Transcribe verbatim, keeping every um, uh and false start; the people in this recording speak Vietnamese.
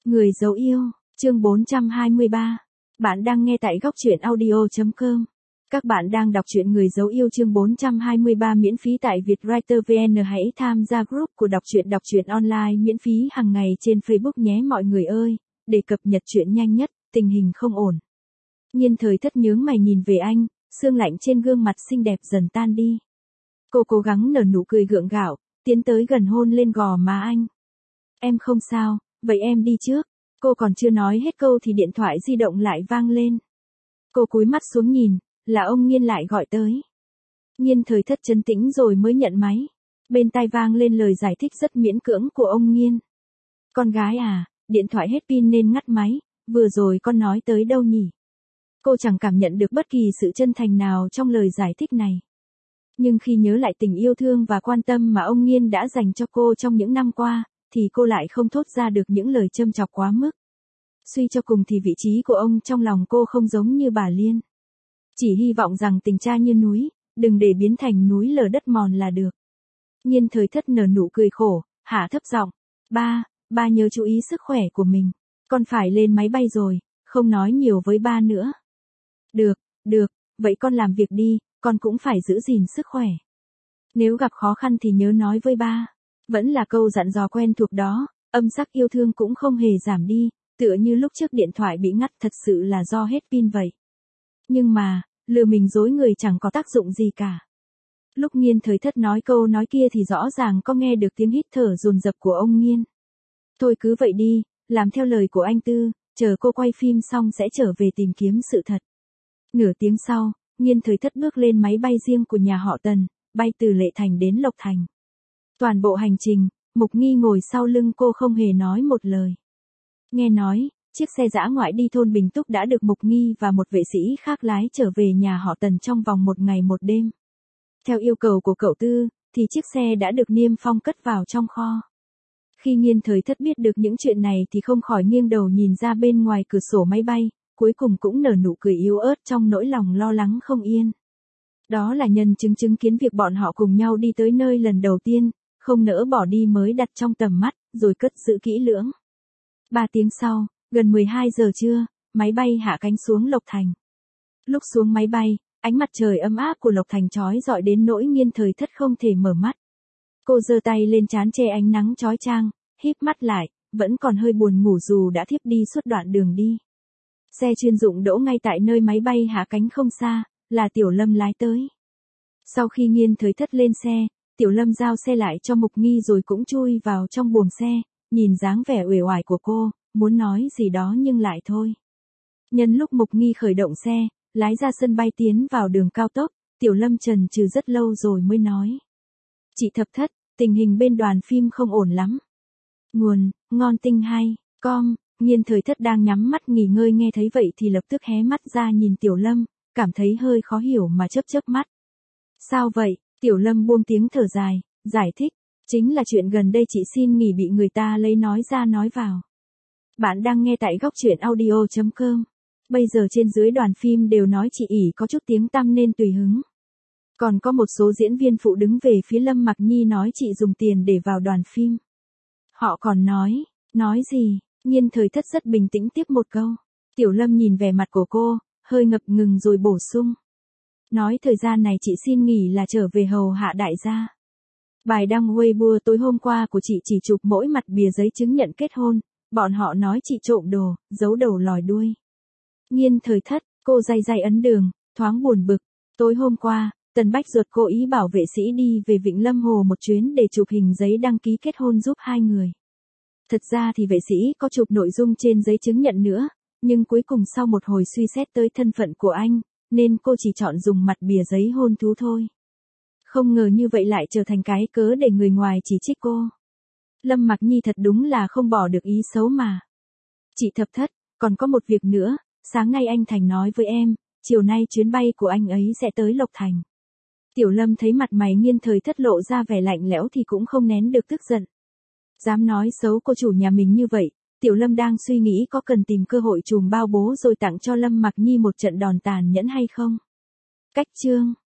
Người dấu yêu, chương bốn trăm hai mươi ba. Bạn đang nghe tại góc truyện audio chấm com. Các bạn đang đọc truyện Người dấu yêu chương bốn trăm hai mươi ba miễn phí tại Vietwriter vê en. Hãy tham gia group của đọc truyện đọc truyện online miễn phí hàng ngày trên Facebook nhé mọi người ơi, để cập nhật truyện nhanh nhất, tình hình không ổn. Nhiên Thời Thất nhướng mày nhìn về anh, sương lạnh trên gương mặt xinh đẹp dần tan đi. Cô cố gắng nở nụ cười gượng gạo, tiến tới gần hôn lên gò má anh. Em không sao, vậy em đi trước. Cô còn chưa nói hết câu thì điện thoại di động lại vang lên. Cô cúi mắt xuống nhìn, là ông Nhiên lại gọi tới. Nhiên Thời Thất trấn tĩnh rồi mới nhận máy. Bên tai vang lên lời giải thích rất miễn cưỡng của ông Nhiên. Con gái à, điện thoại hết pin nên ngắt máy, vừa rồi con nói tới đâu nhỉ? Cô chẳng cảm nhận được bất kỳ sự chân thành nào trong lời giải thích này. Nhưng khi nhớ lại tình yêu thương và quan tâm mà ông Nhiên đã dành cho cô trong những năm qua, thì cô lại không thốt ra được những lời châm chọc quá mức. Suy cho cùng thì vị trí của ông trong lòng cô không giống như bà Liên. Chỉ hy vọng rằng tình cha như núi, đừng để biến thành núi lở đất mòn là được. Nhiên Thời Thất nở nụ cười khổ, hạ thấp giọng. Ba, ba nhớ chú ý sức khỏe của mình. Con phải lên máy bay rồi, không nói nhiều với ba nữa. Được, được, vậy con làm việc đi, con cũng phải giữ gìn sức khỏe. Nếu gặp khó khăn thì nhớ nói với ba. Vẫn là câu dặn dò quen thuộc đó, âm sắc yêu thương cũng không hề giảm đi, tựa như lúc trước điện thoại bị ngắt thật sự là do hết pin vậy. Nhưng mà, lừa mình dối người chẳng có tác dụng gì cả. Lúc Nhiên Thời Thất nói câu nói kia thì rõ ràng có nghe được tiếng hít thở dồn dập của ông Nhiên. Thôi cứ vậy đi, làm theo lời của anh Tư, chờ cô quay phim xong sẽ trở về tìm kiếm sự thật. Nửa tiếng sau, Nhiên Thời Thất bước lên máy bay riêng của nhà họ Tần, bay từ Lệ Thành đến Lộc Thành. Toàn bộ hành trình, Mục Nghi ngồi sau lưng cô không hề nói một lời. Nghe nói, chiếc xe dã ngoại đi thôn Bình Túc đã được Mục Nghi và một vệ sĩ khác lái trở về nhà họ Tần trong vòng một ngày một đêm. Theo yêu cầu của cậu Tư, thì chiếc xe đã được niêm phong cất vào trong kho. Khi Nhiên Thời Thất biết được những chuyện này thì không khỏi nghiêng đầu nhìn ra bên ngoài cửa sổ máy bay, cuối cùng cũng nở nụ cười yếu ớt trong nỗi lòng lo lắng không yên. Đó là nhân chứng chứng kiến việc bọn họ cùng nhau đi tới nơi lần đầu tiên, không nỡ bỏ đi mới đặt trong tầm mắt, rồi cất giữ kỹ lưỡng. Ba tiếng sau, gần mười hai giờ trưa, máy bay hạ cánh xuống Lộc Thành. Lúc xuống máy bay, ánh mặt trời ấm áp của Lộc Thành chói rọi đến nỗi Nhiên Thời Thất không thể mở mắt. Cô giơ tay lên trán che ánh nắng chói chang, híp mắt lại, vẫn còn hơi buồn ngủ dù đã thiếp đi suốt đoạn đường đi. Xe chuyên dụng đỗ ngay tại nơi máy bay hạ cánh không xa, là Tiểu Lâm lái tới. Sau khi Nhiên Thời Thất lên xe, Tiểu Lâm giao xe lại cho Mục Nghi rồi cũng chui vào trong buồng xe, nhìn dáng vẻ uể oải của cô, muốn nói gì đó nhưng lại thôi. Nhân lúc Mục Nghi khởi động xe, lái ra sân bay tiến vào đường cao tốc, Tiểu Lâm chần chừ rất lâu rồi mới nói. Chị Thập Thất, tình hình bên đoàn phim không ổn lắm. Nguồn, ngon tinh hay, com. Nhiên Thời Thất đang nhắm mắt nghỉ ngơi nghe thấy vậy thì lập tức hé mắt ra nhìn Tiểu Lâm, cảm thấy hơi khó hiểu mà chớp chớp mắt. Sao vậy? Tiểu Lâm buông tiếng thở dài, giải thích, chính là chuyện gần đây chị xin nghỉ bị người ta lấy nói ra nói vào. Bạn đang nghe tại góc truyện audio chấm com. Bây giờ trên dưới đoàn phim đều nói chị ỷ có chút tiếng tăm nên tùy hứng. Còn có một số diễn viên phụ đứng về phía Lâm Mặc Nhi nói chị dùng tiền để vào đoàn phim. Họ còn nói, nói gì? Nhiên Thời Thất rất bình tĩnh tiếp một câu. Tiểu Lâm nhìn vẻ mặt của cô, hơi ngập ngừng rồi bổ sung. Nói thời gian này chị xin nghỉ là trở về hầu hạ đại gia. Bài đăng Weibo tối hôm qua của chị chỉ chụp mỗi mặt bìa giấy chứng nhận kết hôn, bọn họ nói chị trộm đồ, giấu đầu lòi đuôi. Nhiên Thời Thất, cô day day ấn đường, thoáng buồn bực. Tối hôm qua, Tần Bách Duật cố ý bảo vệ sĩ đi về Vịnh Lâm Hồ một chuyến để chụp hình giấy đăng ký kết hôn giúp hai người. Thật ra thì vệ sĩ có chụp nội dung trên giấy chứng nhận nữa, nhưng cuối cùng sau một hồi suy xét tới thân phận của anh, nên cô chỉ chọn dùng mặt bìa giấy hôn thú thôi. Không ngờ như vậy lại trở thành cái cớ để người ngoài chỉ trích cô. Lâm Mặc Nhi thật đúng là không bỏ được ý xấu mà. Chị Thập Thất, còn có một việc nữa, sáng nay anh Thành nói với em, chiều nay chuyến bay của anh ấy sẽ tới Lộc Thành. Tiểu Lâm thấy mặt mày Nhiên Thời Thất lộ ra vẻ lạnh lẽo thì cũng không nén được tức giận. Dám nói xấu cô chủ nhà mình như vậy, Tiểu Lâm đang suy nghĩ có cần tìm cơ hội trùm bao bố rồi tặng cho Lâm Mặc Nhi một trận đòn tàn nhẫn hay không. Cách chương